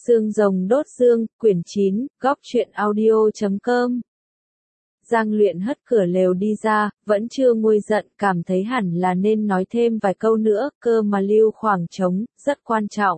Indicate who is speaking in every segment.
Speaker 1: Xương rồng đốt xương, quyển 9, góc truyện audio.com. Giang Luyện hất cửa lều đi ra, vẫn chưa nguôi giận, cảm thấy hẳn là nên nói thêm vài câu nữa, cơ mà lưu khoảng trống, rất quan trọng.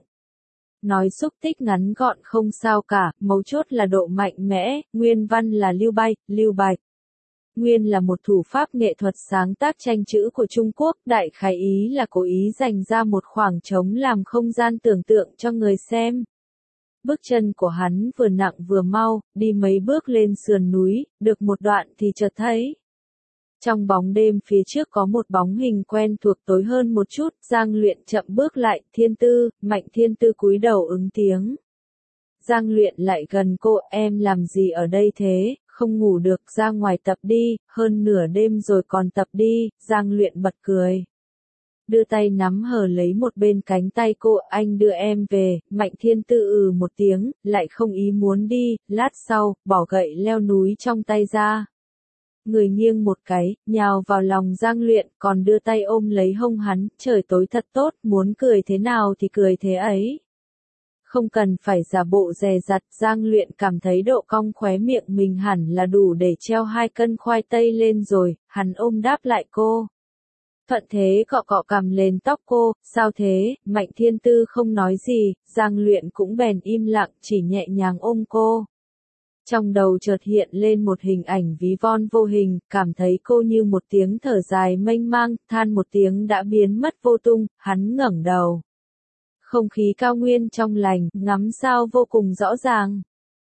Speaker 1: Nói xúc tích ngắn gọn không sao cả, mấu chốt là độ mạnh mẽ, nguyên văn là Lưu Bạch. Nguyên là một thủ pháp nghệ thuật sáng tác tranh chữ của Trung Quốc, đại khái ý là cố ý dành ra một khoảng trống làm không gian tưởng tượng cho người xem. Bước chân của hắn vừa nặng vừa mau, đi mấy bước lên sườn núi, được một đoạn thì chợt thấy. Trong bóng đêm phía trước có một bóng hình quen thuộc tối hơn một chút, Giang Luyện chậm bước lại, Thiên Tư, Mạnh Thiên Tư cúi đầu ứng tiếng. Giang Luyện lại gần cô, em làm gì ở đây thế, không ngủ được, ra ngoài tập đi, hơn nửa đêm rồi còn tập đi, Giang Luyện bật cười. Đưa tay nắm hở lấy một bên cánh tay cô, anh đưa em về, Mạnh Thiên Tư một tiếng, lại không ý muốn đi, lát sau, bỏ gậy leo núi trong tay ra. Người nghiêng một cái, nhào vào lòng Giang Luyện, còn đưa tay ôm lấy hông hắn, trời tối thật tốt, muốn cười thế nào thì cười thế ấy. Không cần phải giả bộ dè dặt, Giang Luyện cảm thấy độ cong khóe miệng mình hẳn là đủ để treo 2 cân khoai tây lên rồi, hắn ôm đáp lại cô. Thuận thế cọ cọ cằm lên tóc cô, sao thế, Mạnh Thiên Tư không nói gì, Giang Luyện cũng bèn im lặng, chỉ nhẹ nhàng ôm cô. Trong đầu chợt hiện lên một hình ảnh ví von vô hình, cảm thấy cô như một tiếng thở dài mênh mang, than một tiếng đã biến mất vô tung, hắn ngẩng đầu. Không khí cao nguyên trong lành, ngắm sao vô cùng rõ ràng.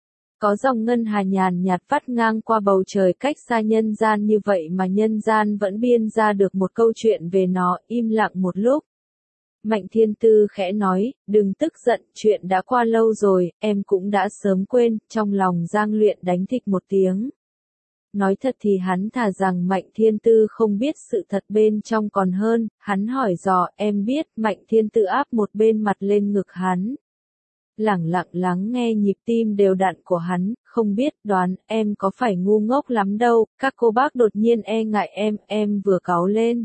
Speaker 1: Có dòng ngân hà nhàn nhạt vắt ngang qua bầu trời cách xa nhân gian như vậy mà nhân gian vẫn biên ra được một câu chuyện về nó, im lặng một lúc. Mạnh Thiên Tư khẽ nói, đừng tức giận, chuyện đã qua lâu rồi, em cũng đã sớm quên, trong lòng Giang Luyện đánh thịch một tiếng. Nói thật thì hắn thà rằng Mạnh Thiên Tư không biết sự thật bên trong còn hơn, hắn hỏi dò, em biết, Mạnh Thiên Tư áp một bên mặt lên ngực hắn. Lẳng lặng lắng nghe nhịp tim đều đặn của hắn, không biết đoán em có phải ngu ngốc lắm đâu, các cô bác đột nhiên e ngại em vừa cáu lên.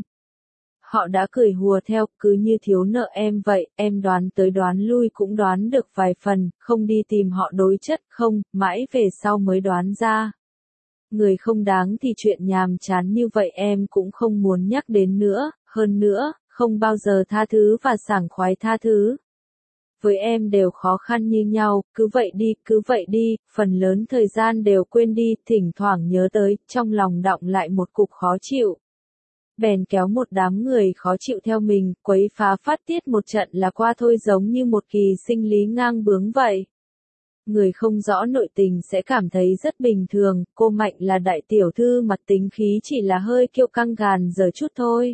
Speaker 1: Họ đã cười hùa theo, cứ như thiếu nợ em vậy, em đoán tới đoán lui cũng đoán được vài phần, không đi tìm họ đối chất không, mãi về sau mới đoán ra. Người không đáng thì chuyện nhàm chán như vậy em cũng không muốn nhắc đến nữa, hơn nữa, không bao giờ tha thứ và sảng khoái tha thứ. Với em đều khó khăn như nhau, cứ vậy đi, phần lớn thời gian đều quên đi, thỉnh thoảng nhớ tới, trong lòng đọng lại một cục khó chịu. Bèn kéo một đám người khó chịu theo mình, quấy phá phát tiết một trận là qua thôi, giống như một kỳ sinh lý ngang bướng vậy. Người không rõ nội tình sẽ cảm thấy rất bình thường, cô Mạnh là đại tiểu thư mặt tính khí chỉ là hơi kiêu căng gàn dở chút thôi.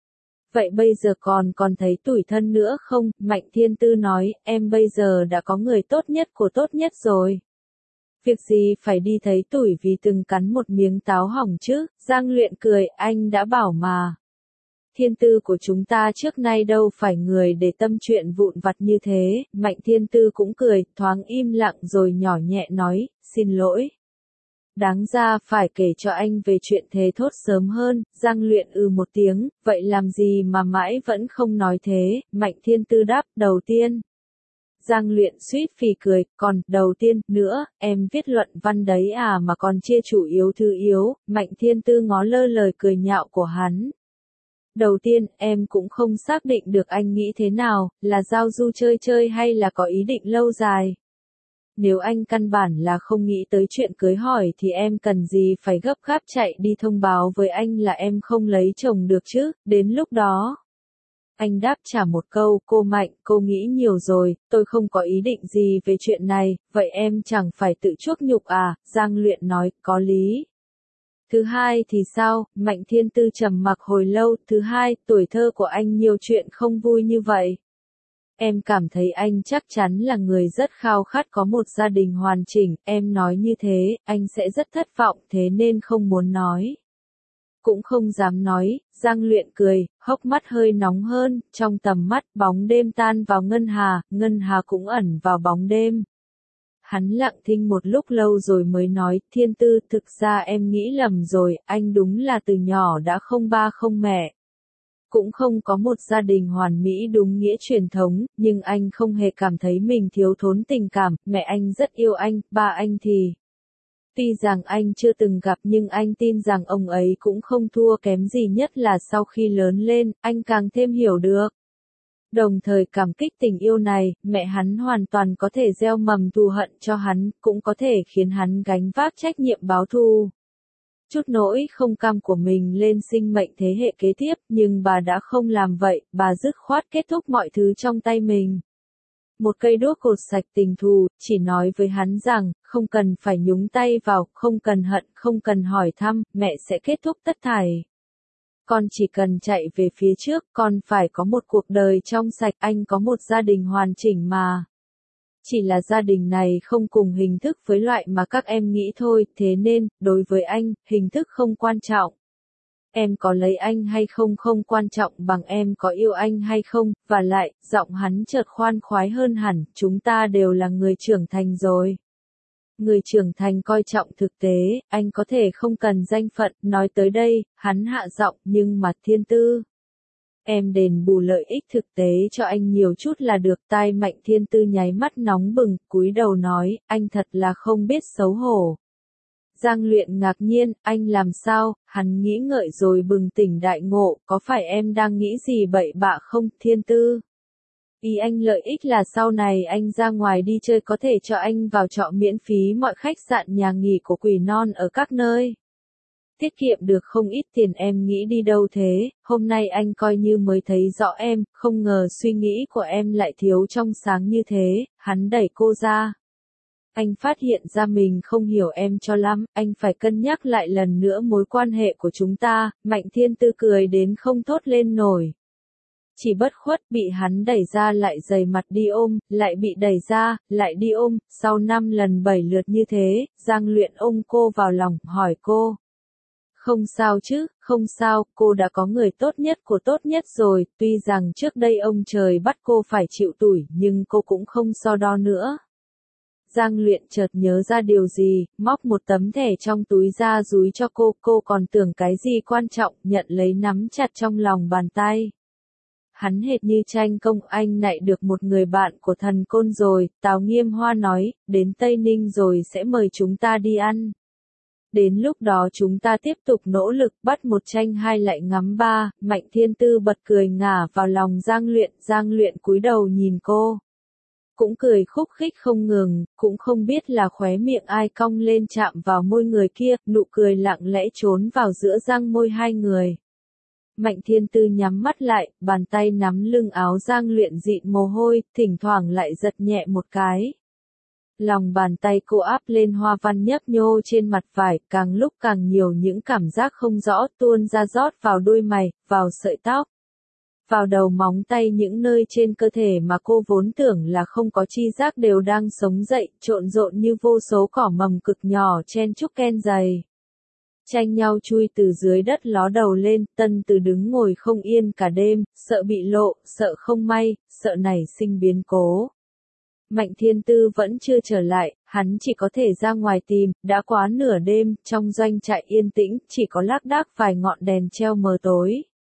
Speaker 1: Vậy bây giờ còn thấy tủi thân nữa không? Mạnh Thiên Tư nói, em bây giờ đã có người tốt nhất của tốt nhất rồi. Việc gì phải đi thấy tủi vì từng cắn một miếng táo hỏng chứ? Giang Luyện cười, anh đã bảo mà. Thiên Tư của chúng ta trước nay đâu phải người để tâm chuyện vụn vặt như thế. Mạnh Thiên Tư cũng cười, thoáng im lặng rồi nhỏ nhẹ nói, xin lỗi. Đáng ra phải kể cho anh về chuyện thề thốt sớm hơn, Giang Luyện một tiếng, vậy làm gì mà mãi vẫn không nói thế, Mạnh Thiên Tư đáp, đầu tiên. Giang Luyện suýt phì cười, còn, đầu tiên, nữa, em viết luận văn đấy à mà còn chia chủ yếu thứ yếu, Mạnh Thiên Tư ngó lơ lời cười nhạo của hắn. Đầu tiên, em cũng không xác định được anh nghĩ thế nào, là giao du chơi chơi hay là có ý định lâu dài. Nếu anh căn bản là không nghĩ tới chuyện cưới hỏi thì em cần gì phải gấp gáp chạy đi thông báo với anh là em không lấy chồng được chứ, đến lúc đó. Anh đáp trả một câu, cô Mạnh, cô nghĩ nhiều rồi, tôi không có ý định gì về chuyện này, vậy em chẳng phải tự chuốc nhục à, Giang Luyện nói, có lý. Thứ hai thì sao, Mạnh Thiên Tư trầm mặc hồi lâu, thứ hai, tuổi thơ của anh nhiều chuyện không vui như vậy. Em cảm thấy anh chắc chắn là người rất khao khát có một gia đình hoàn chỉnh, em nói như thế, anh sẽ rất thất vọng, thế nên không muốn nói. Cũng không dám nói, Giang Luyện cười, hốc mắt hơi nóng hơn, trong tầm mắt, bóng đêm tan vào ngân hà cũng ẩn vào bóng đêm. Hắn lặng thinh một lúc lâu rồi mới nói, Thiên Tư, thực ra em nghĩ lầm rồi, anh đúng là từ nhỏ đã không ba không mẹ. cũng không có một gia đình hoàn mỹ đúng nghĩa truyền thống, nhưng anh không hề cảm thấy mình thiếu thốn tình cảm, mẹ anh rất yêu anh, ba anh thì tuy rằng anh chưa từng gặp nhưng anh tin rằng ông ấy cũng không thua kém gì, nhất là sau khi lớn lên, anh càng thêm hiểu được. Đồng thời cảm kích tình yêu này, mẹ hắn hoàn toàn có thể gieo mầm thù hận cho hắn, cũng có thể khiến hắn gánh vác trách nhiệm báo thù. Chút nỗi không cam của mình lên sinh mệnh thế hệ kế tiếp, nhưng bà đã không làm vậy, bà dứt khoát kết thúc mọi thứ trong tay mình. Một cây đuốc cột sạch tình thù, chỉ nói với hắn rằng, không cần phải nhúng tay vào, không cần hận, không cần hỏi thăm, mẹ sẽ kết thúc tất thảy. Con chỉ cần chạy về phía trước, con phải có một cuộc đời trong sạch, anh có một gia đình hoàn chỉnh mà. Chỉ là gia đình này không cùng hình thức với loại mà các em nghĩ thôi, thế nên, đối với anh, hình thức không quan trọng. Em có lấy anh hay không không quan trọng bằng em có yêu anh hay không, và lại, giọng hắn chợt khoan khoái hơn hẳn, chúng ta đều là người trưởng thành rồi. Người trưởng thành coi trọng thực tế, anh có thể không cần danh phận, nói tới đây, hắn hạ giọng, nhưng mà Thiên Tư. Em đền bù lợi ích thực tế cho anh nhiều chút là được. Tai Mạnh Thiên Tư nháy mắt nóng bừng, cúi đầu nói, anh thật là không biết xấu hổ. Giang Luyện ngạc nhiên, anh làm sao, hắn nghĩ ngợi rồi bừng tỉnh đại ngộ, có phải em đang nghĩ gì bậy bạ không, Thiên Tư? Ý anh lợi ích là sau này anh ra ngoài đi chơi có thể cho anh vào trọ miễn phí mọi khách sạn nhà nghỉ của Quỷ Non ở các nơi. Tiết kiệm được không ít tiền, em nghĩ đi đâu thế, hôm nay anh coi như mới thấy rõ em, không ngờ suy nghĩ của em lại thiếu trong sáng như thế, hắn đẩy cô ra. Anh phát hiện ra mình không hiểu em cho lắm, anh phải cân nhắc lại lần nữa mối quan hệ của chúng ta, Mạnh Thiên Tư cười đến không thốt lên nổi. Chỉ bất khuất bị hắn đẩy ra lại dày mặt đi ôm, lại bị đẩy ra, lại đi ôm, sau 5 lần 7 lượt như thế, Giang Luyện ôm cô vào lòng, hỏi cô. Không sao chứ, không sao, cô đã có người tốt nhất của tốt nhất rồi, tuy rằng trước đây ông trời bắt cô phải chịu tủi, nhưng cô cũng không so đo nữa. Giang Luyện chợt nhớ ra điều gì, móc một tấm thẻ trong túi ra dúi cho cô còn tưởng cái gì quan trọng, nhận lấy nắm chặt trong lòng bàn tay. Hắn hệt như tranh công, anh lại được một người bạn của Thần Côn rồi, Tào Nghiêm Hoa nói, đến Tây Ninh rồi sẽ mời chúng ta đi ăn. Đến lúc đó chúng ta tiếp tục nỗ lực bắt một tranh hai lại ngắm ba, Mạnh Thiên Tư bật cười ngả vào lòng Giang Luyện cúi đầu nhìn cô. Cũng cười khúc khích không ngừng, cũng không biết là khóe miệng ai cong lên chạm vào môi người kia, nụ cười lặng lẽ trốn vào giữa răng môi hai người. Mạnh Thiên Tư nhắm mắt lại, bàn tay nắm lưng áo Giang Luyện dịn mồ hôi, thỉnh thoảng lại giật nhẹ một cái. Lòng bàn tay cô áp lên hoa văn nhấp nhô trên mặt vải, càng lúc càng nhiều những cảm giác không rõ tuôn ra rót vào đôi mày, vào sợi tóc, vào đầu móng tay, những nơi trên cơ thể mà cô vốn tưởng là không có chi giác đều đang sống dậy, trộn rộn như vô số cỏ mầm cực nhỏ chen chúc ken dày. Tranh nhau chui từ dưới đất ló đầu lên, Tân Từ đứng ngồi không yên cả đêm, sợ bị lộ, sợ không may, sợ nảy sinh biến cố. Mạnh Thiên Tư vẫn chưa trở lại, hắn chỉ có thể ra ngoài tìm, đã quá nửa đêm, trong doanh trại yên tĩnh, chỉ có lác đác vài ngọn đèn treo mờ tối.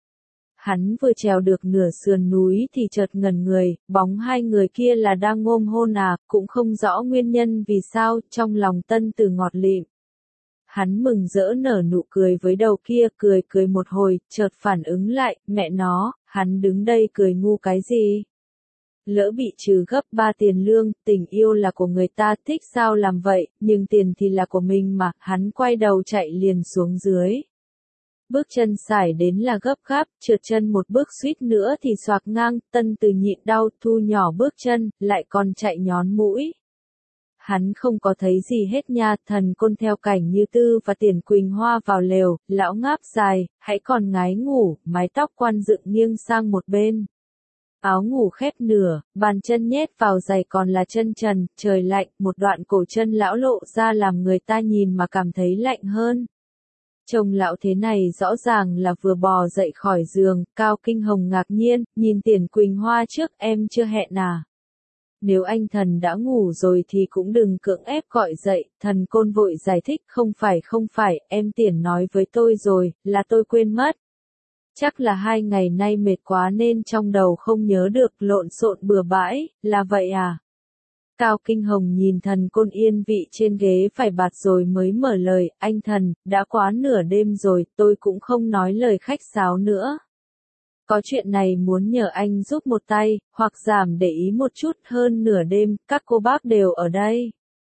Speaker 1: Hắn vừa trèo được nửa sườn núi thì chợt ngẩn người, bóng hai người kia là đang ôm hôn à, cũng không rõ nguyên nhân vì sao, trong lòng Tân Từ ngọt lịm. Hắn mừng rỡ nở nụ cười với đầu kia, cười một hồi, chợt phản ứng lại, mẹ nó, hắn đứng đây cười ngu cái gì? Lỡ bị trừ gấp 3 tiền lương, tình yêu là của người ta, thích sao làm vậy, nhưng tiền thì là của mình mà, hắn quay đầu chạy liền xuống dưới. Bước chân sải đến là gấp gáp, trượt chân một bước suýt nữa thì xoạc ngang, Tân Từ nhịn đau, thu nhỏ bước chân, lại còn chạy nhón mũi. Hắn không có thấy gì hết nha, Thần Côn theo Cảnh Như Tư và Tiền Quỳnh Hoa vào lều, lão ngáp dài, hãy còn ngái ngủ, mái tóc quan dựng nghiêng sang một bên. Áo ngủ khép nửa, bàn chân nhét vào giày còn là chân trần, trời lạnh, một đoạn cổ chân lão lộ ra làm người ta nhìn mà cảm thấy lạnh hơn. Chồng lão thế này rõ ràng là vừa bò dậy khỏi giường, Cao Kinh Hồng ngạc nhiên, nhìn Tiền Quỳnh Hoa trước, em chưa hẹn à? Nếu anh Thần đã ngủ rồi thì cũng đừng cưỡng ép gọi dậy, Thần Côn vội giải thích, không phải, em Tiền nói với tôi rồi, là tôi quên mất. Chắc là 2 ngày nay mệt quá nên trong đầu không nhớ được, lộn xộn bừa bãi, là vậy à? Cao Kinh Hồng nhìn Thần Côn yên vị trên ghế phải bạt rồi mới mở lời, anh Thần, đã quá nửa đêm rồi, tôi cũng không nói lời khách sáo nữa. Có chuyện này muốn nhờ anh giúp một tay, hoặc giảm để ý một chút, hơn nửa đêm, các cô bác đều ở đây.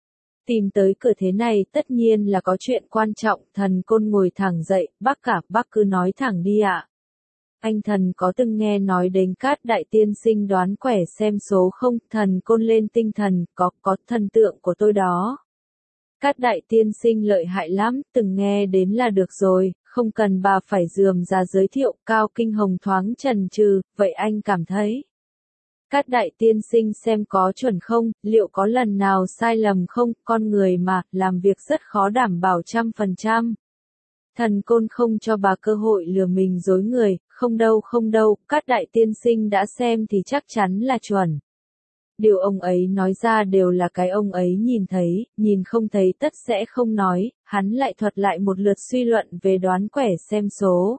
Speaker 1: Tìm tới cửa thế này tất nhiên là có chuyện quan trọng, Thần Côn ngồi thẳng dậy, bác cả, bác cứ nói thẳng đi ạ. Anh Thần có từng nghe nói đến Cát Đại Tiên Sinh đoán quẻ xem số không? Thần Côn lên tinh thần, có thần tượng của tôi đó. Cát Đại Tiên Sinh lợi hại lắm, từng nghe đến là được rồi, không cần bà phải rườm rà giới thiệu. Cao Kinh Hồng thoáng chần chừ, vậy anh cảm thấy Cát Đại Tiên Sinh xem có chuẩn không, liệu có lần nào sai lầm không? Con người mà, làm việc rất khó đảm bảo 100%. Thần Côn không cho bà cơ hội lừa mình dối người, không đâu, Cát Đại Tiên Sinh đã xem thì chắc chắn là chuẩn. Điều ông ấy nói ra đều là cái ông ấy nhìn thấy, nhìn không thấy tất sẽ không nói, hắn lại thuật lại một lượt suy luận về đoán quẻ xem số.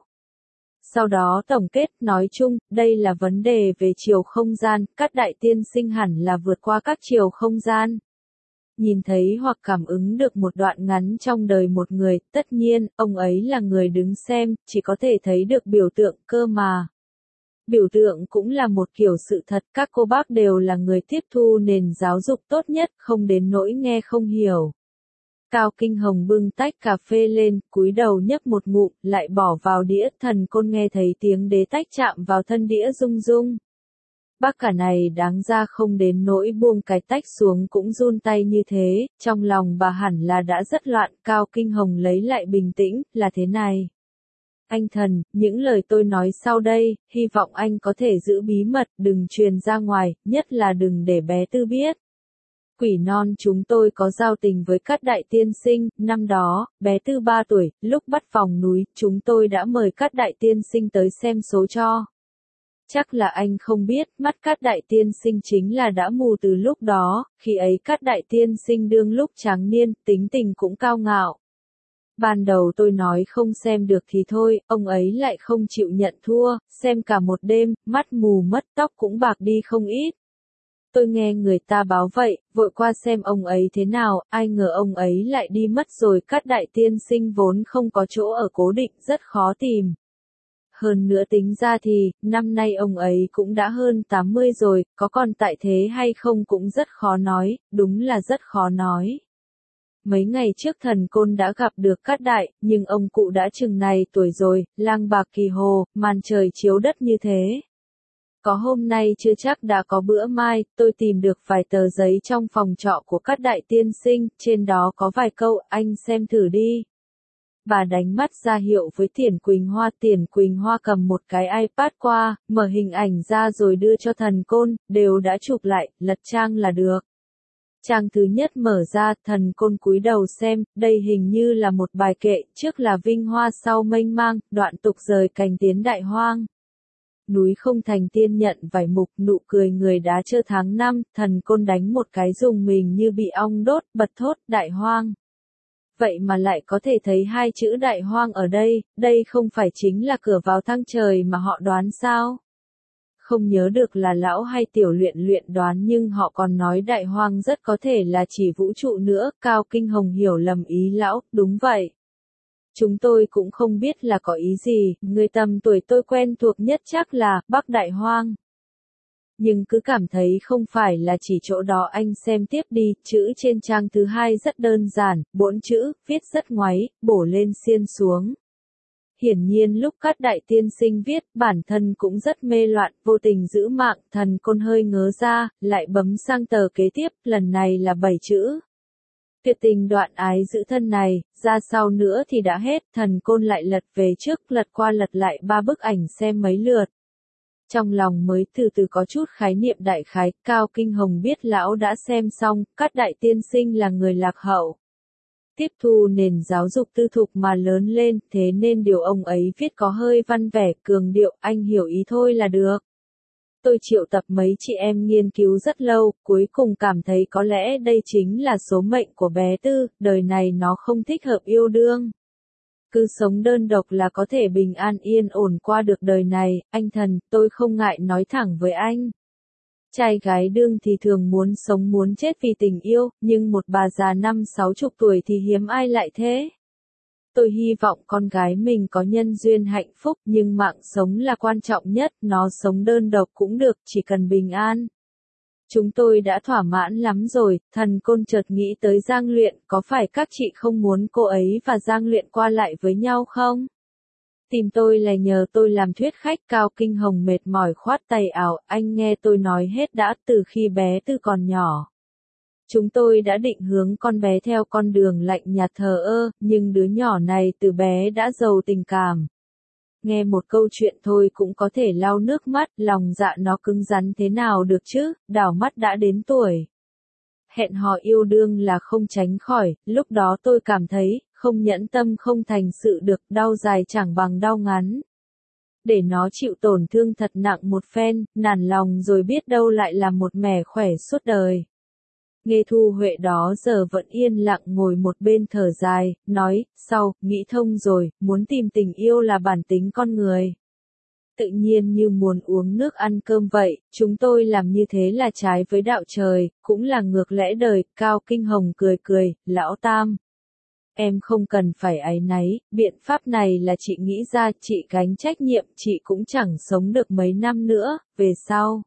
Speaker 1: Sau đó tổng kết, nói chung, đây là vấn đề về chiều không gian, Cát Đại Tiên Sinh hẳn là vượt qua các chiều không gian. Nhìn thấy hoặc cảm ứng được một đoạn ngắn trong đời một người, tất nhiên, ông ấy là người đứng xem, chỉ có thể thấy được biểu tượng cơ mà. Biểu tượng cũng là một kiểu sự thật, các cô bác đều là người tiếp thu nền giáo dục tốt nhất, không đến nỗi nghe không hiểu. Cao Kinh Hồng bưng tách cà phê lên, cúi đầu nhấp một ngụm, lại bỏ vào đĩa, Thần Côn nghe thấy tiếng đế tách chạm vào thân đĩa rung rung. Bác cả này đáng ra không đến nỗi buông cái tách xuống cũng run tay như thế, trong lòng bà hẳn là đã rất loạn. Cao Kinh Hồng lấy lại bình tĩnh, là thế này. Anh Thần, những lời tôi nói sau đây, hy vọng anh có thể giữ bí mật, đừng truyền ra ngoài, nhất là đừng để bé Tư biết. Quỷ non chúng tôi có giao tình với Cát Đại Tiên Sinh, năm đó, bé Tư 3 tuổi, lúc bắt vòng núi, chúng tôi đã mời Cát Đại Tiên Sinh tới xem số cho. Chắc là anh không biết, mắt Cát Đại Tiên Sinh chính là đã mù từ lúc đó, khi ấy Cát Đại Tiên Sinh đương lúc tráng niên, tính tình cũng cao ngạo. Ban đầu tôi nói không xem được thì thôi, ông ấy lại không chịu nhận thua, xem cả một đêm, mắt mù mất tóc cũng bạc đi không ít. Tôi nghe người ta báo vậy, vội qua xem ông ấy thế nào, ai ngờ ông ấy lại đi mất rồi. Cát Đại Tiên Sinh vốn không có chỗ ở cố định, rất khó tìm. Hơn nữa tính ra thì, năm nay ông ấy cũng đã hơn 80 rồi, có còn tại thế hay không cũng rất khó nói, đúng là rất khó nói. Mấy ngày trước Thần Côn đã gặp được Cát Đại, nhưng ông cụ đã chừng này tuổi rồi, lang bạc kỳ hồ, màn trời chiếu đất như thế. Có hôm nay chưa chắc đã có bữa mai, tôi tìm được vài tờ giấy trong phòng trọ của Cát Đại Tiên Sinh, trên đó có vài câu, anh xem thử đi. Bà đánh mắt ra hiệu với Tiền Quỳnh Hoa cầm một cái iPad qua, mở hình ảnh ra rồi đưa cho Thần Côn, đều đã chụp lại, lật trang là được. Trang thứ nhất mở ra, Thần Côn cúi đầu xem, đây hình như là một bài kệ, trước là vinh hoa sau mênh mang, đoạn tục rời cành tiến đại hoang. Núi không thành tiên nhận vài mục, nụ cười người đá trơ tháng năm, Thần Côn đánh một cái dùng mình như bị ong đốt, bật thốt, đại hoang. Vậy mà lại có thể thấy hai chữ đại hoang ở đây không phải chính là cửa vào thang trời mà họ đoán sao? Không nhớ được là lão hay Tiểu Luyện đoán nhưng họ còn nói đại hoang rất có thể là chỉ vũ trụ nữa, Cao Kinh Hồng hiểu lầm ý lão, đúng vậy. Chúng tôi cũng không biết là có ý gì, người tầm tuổi tôi quen thuộc nhất chắc là Bắc Đại Hoang. Nhưng cứ cảm thấy không phải là chỉ chỗ đó, anh xem tiếp đi, chữ trên trang thứ 2 rất đơn giản, 4 chữ, viết rất ngoáy, bổ lên xiên xuống. Hiển nhiên lúc Cát Đại Tiên Sinh viết, bản thân cũng rất mê loạn, vô tình giữ mạng, Thần Côn hơi ngớ ra, lại bấm sang tờ kế tiếp, lần này là 7 chữ. Tuyệt tình đoạn ái giữ thân này, ra sau nữa thì đã hết, Thần Côn lại lật về trước, lật qua lật lại 3 bức ảnh xem mấy lượt. Trong lòng mới từ từ có chút khái niệm đại khái, Cao Kinh Hồng biết lão đã xem xong, Cát Đại Tiên Sinh là người lạc hậu. Tiếp thu nền giáo dục tư thục mà lớn lên, thế nên điều ông ấy viết có hơi văn vẻ, cường điệu, anh hiểu ý thôi là được. Tôi triệu tập mấy chị em nghiên cứu rất lâu, cuối cùng cảm thấy có lẽ đây chính là số mệnh của bé Tư, đời này nó không thích hợp yêu đương. Cứ sống đơn độc là có thể bình an yên ổn qua được đời này, anh Thần, tôi không ngại nói thẳng với anh. Trai gái đương thì thường muốn sống muốn chết vì tình yêu, nhưng một bà già 50-60 tuổi thì hiếm ai lại thế. Tôi hy vọng con gái mình có nhân duyên hạnh phúc, nhưng mạng sống là quan trọng nhất, nó sống đơn độc cũng được, chỉ cần bình an. Chúng tôi đã thỏa mãn lắm rồi. Thần Côn chợt nghĩ tới Giang Luyện, có phải các chị không muốn cô ấy và Giang Luyện qua lại với nhau không? Tìm tôi là nhờ tôi làm thuyết khách. Cao Kinh Hồng mệt mỏi khoát tay áo, anh nghe tôi nói hết đã. Từ khi bé Tư còn nhỏ, chúng tôi đã định hướng con bé theo con đường lạnh nhạt thờ ơ, nhưng đứa nhỏ này từ bé đã giàu tình cảm. Nghe một câu chuyện thôi cũng có thể lau nước mắt, lòng dạ nó cứng rắn thế nào được chứ, đảo mắt đã đến tuổi. Hẹn hò yêu đương là không tránh khỏi, lúc đó tôi cảm thấy, không nhẫn tâm không thành sự được, đau dài chẳng bằng đau ngắn. Để nó chịu tổn thương thật nặng một phen, nản lòng rồi biết đâu lại là một mẻ khỏe suốt đời. Nghe Thu Huệ đó giờ vẫn yên lặng ngồi một bên thở dài, nói, sau, nghĩ thông rồi, muốn tìm tình yêu là bản tính con người. Tự nhiên như muốn uống nước ăn cơm vậy, chúng tôi làm như thế là trái với đạo trời, cũng là ngược lẽ đời. Cao Kinh Hồng cười cười, lão Tam. Em không cần phải áy náy, biện pháp này là chị nghĩ ra, chị gánh trách nhiệm, chị cũng chẳng sống được mấy năm nữa, về sau.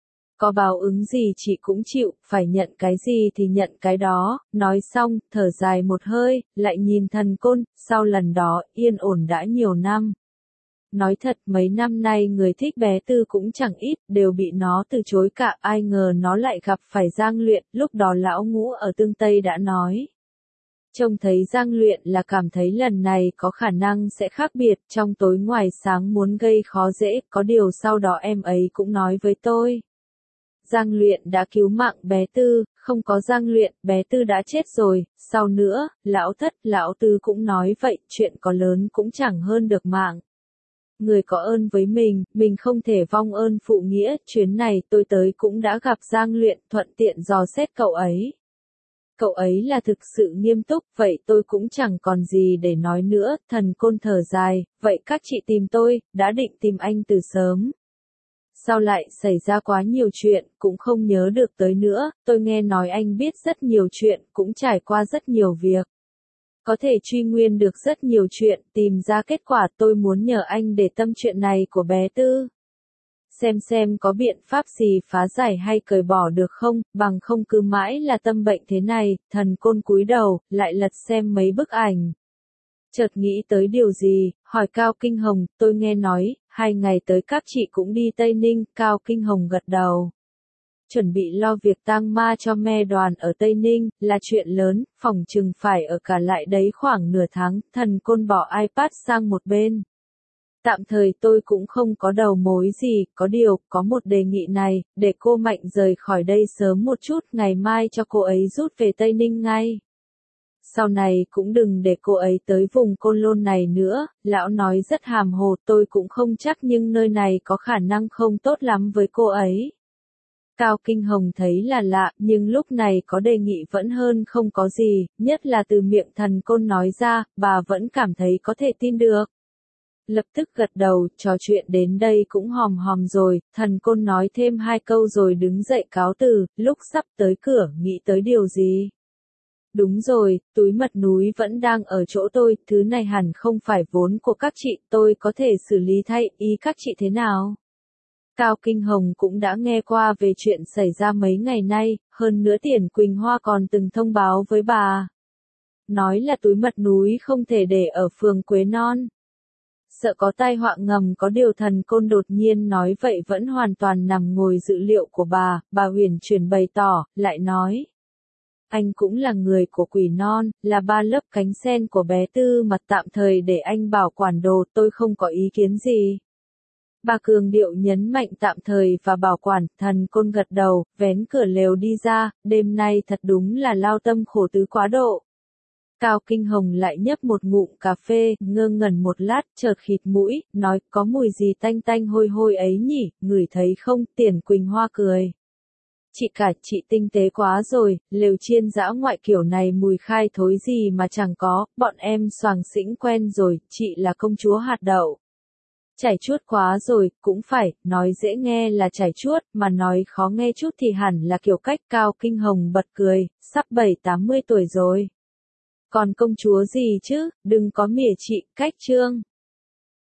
Speaker 1: Có báo ứng gì chị cũng chịu, phải nhận cái gì thì nhận cái đó. Nói xong, thở dài một hơi, lại nhìn Thần Côn, sau lần đó, yên ổn đã nhiều năm. Nói thật, mấy năm nay người thích bé Tư cũng chẳng ít, đều bị nó từ chối cả, ai ngờ nó lại gặp phải Giang Luyện, lúc đó lão Ngũ ở Tương Tây đã nói. Trông thấy Giang Luyện là cảm thấy lần này có khả năng sẽ khác biệt, trong tối ngoài sáng muốn gây khó dễ, có điều sau đó em ấy cũng nói với tôi. Giang Luyện đã cứu mạng bé Tư, không có Giang Luyện, bé Tư đã chết rồi, sau nữa, lão Thất, lão Tứ cũng nói vậy, chuyện có lớn cũng chẳng hơn được mạng. Người có ơn với mình không thể vong ơn phụ nghĩa, chuyến này tôi tới cũng đã gặp Giang Luyện, thuận tiện dò xét cậu ấy. Cậu ấy là thực sự nghiêm túc, vậy tôi cũng chẳng còn gì để nói nữa. Thần Côn thở dài, vậy các chị tìm tôi, đã định tìm anh từ sớm. Sao lại xảy ra quá nhiều chuyện, cũng không nhớ được tới nữa, tôi nghe nói anh biết rất nhiều chuyện, cũng trải qua rất nhiều việc. Có thể truy nguyên được rất nhiều chuyện, tìm ra kết quả. Tôi muốn nhờ anh để tâm chuyện này của bé Tư. Xem có biện pháp gì phá giải hay cởi bỏ được không, bằng không cứ mãi là tâm bệnh thế này. Thần Côn cúi đầu, lại lật xem mấy bức ảnh. Chợt nghĩ tới điều gì, hỏi Cao Kinh Hồng, tôi nghe nói, 2 ngày tới các chị cũng đi Tây Ninh. Cao Kinh Hồng gật đầu. Chuẩn bị lo việc tang ma cho me đoàn ở Tây Ninh, là chuyện lớn, phỏng chừng phải ở cả lại đấy khoảng nửa tháng. Thần Côn bỏ iPad sang một bên. Tạm thời tôi cũng không có đầu mối gì, có điều, có một đề nghị này, để cô Mạnh rời khỏi đây sớm một chút, ngày mai cho cô ấy rút về Tây Ninh ngay. Sau này cũng đừng để cô ấy tới vùng Côn Lôn này nữa, lão nói rất hàm hồ, tôi cũng không chắc nhưng nơi này có khả năng không tốt lắm với cô ấy. Cao Kinh Hồng thấy là lạ, nhưng lúc này có đề nghị vẫn hơn không có gì, nhất là từ miệng Thần Côn nói ra, bà vẫn cảm thấy có thể tin được. Lập tức gật đầu, trò chuyện đến đây cũng hòm hòm rồi. Thần Côn nói thêm 2 câu rồi đứng dậy cáo từ, lúc sắp tới cửa, nghĩ tới điều gì. Đúng rồi, túi mật núi vẫn đang ở chỗ tôi, thứ này hẳn không phải vốn của các chị, tôi có thể xử lý thay, ý các chị thế nào? Cao Kinh Hồng cũng đã nghe qua về chuyện xảy ra mấy ngày nay, hơn nữa Tiền Quỳnh Hoa còn từng thông báo với bà. Nói là túi mật núi không thể để ở phường Quế Non. Sợ có tai họa ngầm, có điều Thần Côn đột nhiên nói vậy vẫn hoàn toàn nằm ngồi dự liệu của bà huyền chuyển bày tỏ, lại nói. Anh cũng là người của Quỷ Non, là 3 lớp cánh sen của bé Tư mà tạm thời để anh bảo quản đồ, tôi không có ý kiến gì. Bà cường điệu nhấn mạnh tạm thời và bảo quản. Thần Côn gật đầu, vén cửa lều đi ra, đêm nay thật đúng là lao tâm khổ tứ quá độ. Cao Kinh Hồng lại nhấp một ngụm cà phê, ngơ ngẩn một lát, chợt khịt mũi, nói, có mùi gì tanh tanh hôi hôi ấy nhỉ, ngửi thấy không? Tiền Quỳnh Hoa cười. Chị cả, chị tinh tế quá rồi, lều chiên dã ngoại kiểu này mùi khai thối gì mà chẳng có, bọn em xoàng xĩnh quen rồi, chị là công chúa hạt đậu. Chảy chuốt quá rồi, cũng phải, nói dễ nghe là chảy chuốt, mà nói khó nghe chút thì hẳn là kiểu cách Cao Kinh Hồng bật cười, sắp 70-80 tuổi rồi. Còn công chúa gì chứ, đừng có mỉa chị, cách Trương.